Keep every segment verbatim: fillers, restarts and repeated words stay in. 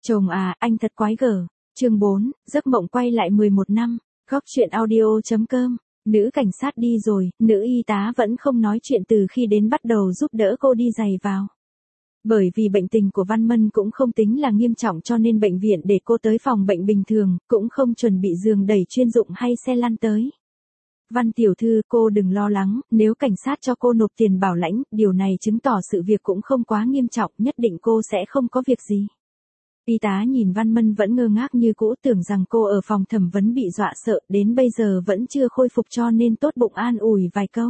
Chồng à, anh thật quái gở. Chương bốn, giấc mộng quay lại mười một năm. Góc chuyện audio.com. Nữ cảnh sát đi rồi, nữ y tá vẫn không nói chuyện từ khi đến bắt đầu giúp đỡ cô đi giày vào. Bởi vì bệnh tình của Văn Mân cũng không tính là nghiêm trọng cho nên bệnh viện để cô tới phòng bệnh bình thường, cũng không chuẩn bị giường đẩy chuyên dụng hay xe lăn tới. Văn tiểu thư, cô đừng lo lắng, nếu cảnh sát cho cô nộp tiền bảo lãnh, điều này chứng tỏ sự việc cũng không quá nghiêm trọng, nhất định cô sẽ không có việc gì. Y tá nhìn Văn Mân vẫn ngơ ngác như cũ, tưởng rằng cô ở phòng thẩm vấn bị dọa sợ, đến bây giờ vẫn chưa khôi phục cho nên tốt bụng an ủi vài câu.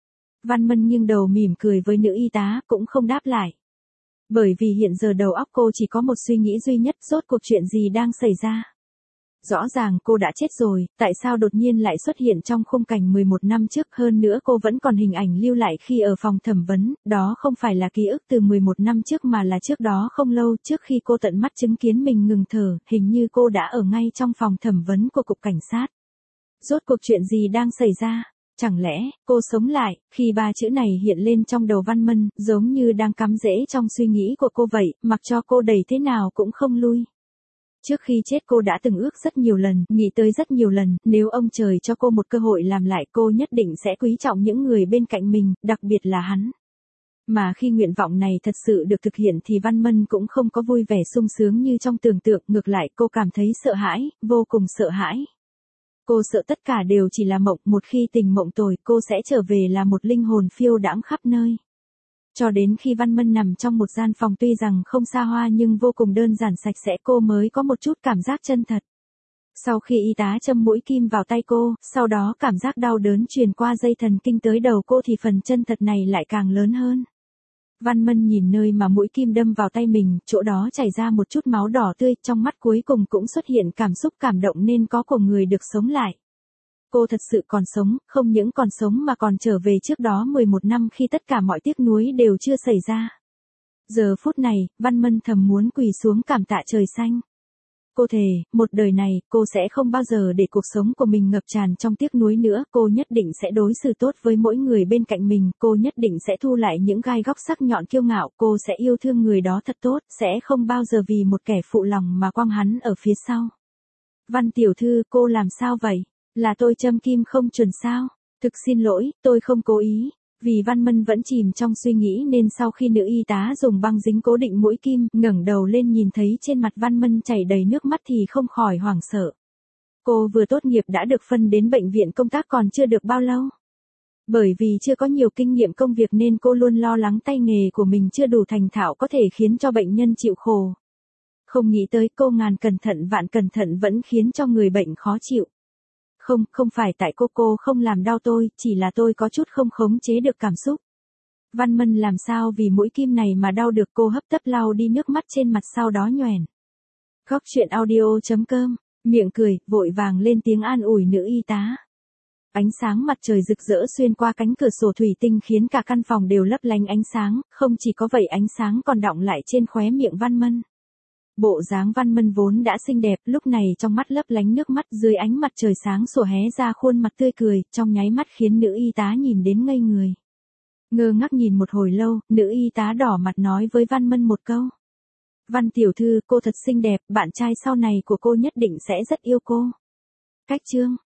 Văn Mân nghiêng đầu mỉm cười với nữ y tá, cũng không đáp lại. Bởi vì hiện giờ đầu óc cô chỉ có một suy nghĩ duy nhất, rốt cuộc chuyện gì đang xảy ra. Rõ ràng cô đã chết rồi, tại sao đột nhiên lại xuất hiện trong khung cảnh mười một năm trước, hơn nữa cô vẫn còn hình ảnh lưu lại khi ở phòng thẩm vấn, đó không phải là ký ức từ mười một năm trước mà là trước đó không lâu, trước khi cô tận mắt chứng kiến mình ngừng thở, hình như cô đã ở ngay trong phòng thẩm vấn của cục cảnh sát. Rốt cuộc chuyện gì đang xảy ra? Chẳng lẽ, cô sống lại? Khi ba chữ này hiện lên trong đầu Văn Mân, giống như đang cắm rễ trong suy nghĩ của cô vậy, mặc cho cô đẩy thế nào cũng không lui. Trước khi chết cô đã từng ước rất nhiều lần, nghĩ tới rất nhiều lần, nếu ông trời cho cô một cơ hội làm lại cô nhất định sẽ quý trọng những người bên cạnh mình, đặc biệt là hắn. Mà khi nguyện vọng này thật sự được thực hiện thì Văn Mân cũng không có vui vẻ sung sướng như trong tưởng tượng, ngược lại cô cảm thấy sợ hãi, vô cùng sợ hãi. Cô sợ tất cả đều chỉ là mộng, một khi tỉnh mộng tồi cô sẽ trở về là một linh hồn phiêu đãng khắp nơi. Cho đến khi Văn Mân nằm trong một gian phòng tuy rằng không xa hoa nhưng vô cùng đơn giản sạch sẽ cô mới có một chút cảm giác chân thật. Sau khi y tá châm mũi kim vào tay cô, sau đó cảm giác đau đớn truyền qua dây thần kinh tới đầu cô thì phần chân thật này lại càng lớn hơn. Văn Mân nhìn nơi mà mũi kim đâm vào tay mình, chỗ đó chảy ra một chút máu đỏ tươi, trong mắt cuối cùng cũng xuất hiện cảm xúc cảm động nên có của người được sống lại. Cô thật sự còn sống, không những còn sống mà còn trở về trước đó mười một năm khi tất cả mọi tiếc nuối đều chưa xảy ra. Giờ phút này, Văn Mân thầm muốn quỳ xuống cảm tạ trời xanh. Cô thề, một đời này, cô sẽ không bao giờ để cuộc sống của mình ngập tràn trong tiếc nuối nữa, cô nhất định sẽ đối xử tốt với mỗi người bên cạnh mình, cô nhất định sẽ thu lại những gai góc sắc nhọn kiêu ngạo, cô sẽ yêu thương người đó thật tốt, sẽ không bao giờ vì một kẻ phụ lòng mà quăng hắn ở phía sau. Văn tiểu thư, cô làm sao vậy? Là tôi châm kim không chuẩn sao? Thực xin lỗi, tôi không cố ý. Vì Văn Mân vẫn chìm trong suy nghĩ nên sau khi nữ y tá dùng băng dính cố định mũi kim, ngẩng đầu lên nhìn thấy trên mặt Văn Mân chảy đầy nước mắt thì không khỏi hoảng sợ. Cô vừa tốt nghiệp đã được phân đến bệnh viện công tác còn chưa được bao lâu. Bởi vì chưa có nhiều kinh nghiệm công việc nên cô luôn lo lắng tay nghề của mình chưa đủ thành thạo có thể khiến cho bệnh nhân chịu khổ. Không nghĩ tới cô ngàn cẩn thận vạn cẩn thận vẫn khiến cho người bệnh khó chịu. Không, không phải tại cô cô không làm đau tôi, chỉ là tôi có chút không khống chế được cảm xúc. Văn Mân làm sao vì mũi kim này mà đau được, cô hấp tấp lau đi nước mắt trên mặt sau đó nhoẻn. Góc chuyện audio.com, miệng cười, vội vàng lên tiếng an ủi nữ y tá. Ánh sáng mặt trời rực rỡ xuyên qua cánh cửa sổ thủy tinh khiến cả căn phòng đều lấp lánh ánh sáng, không chỉ có vậy ánh sáng còn đọng lại trên khóe miệng Văn Mân. Bộ dáng Văn Mân vốn đã xinh đẹp, lúc này trong mắt lấp lánh nước mắt dưới ánh mặt trời sáng sủa hé ra khuôn mặt tươi cười, trong nháy mắt khiến nữ y tá nhìn đến ngây người. Ngơ ngác nhìn một hồi lâu, nữ y tá đỏ mặt nói với Văn Mân một câu. Văn tiểu thư, cô thật xinh đẹp, bạn trai sau này của cô nhất định sẽ rất yêu cô. Cách chương.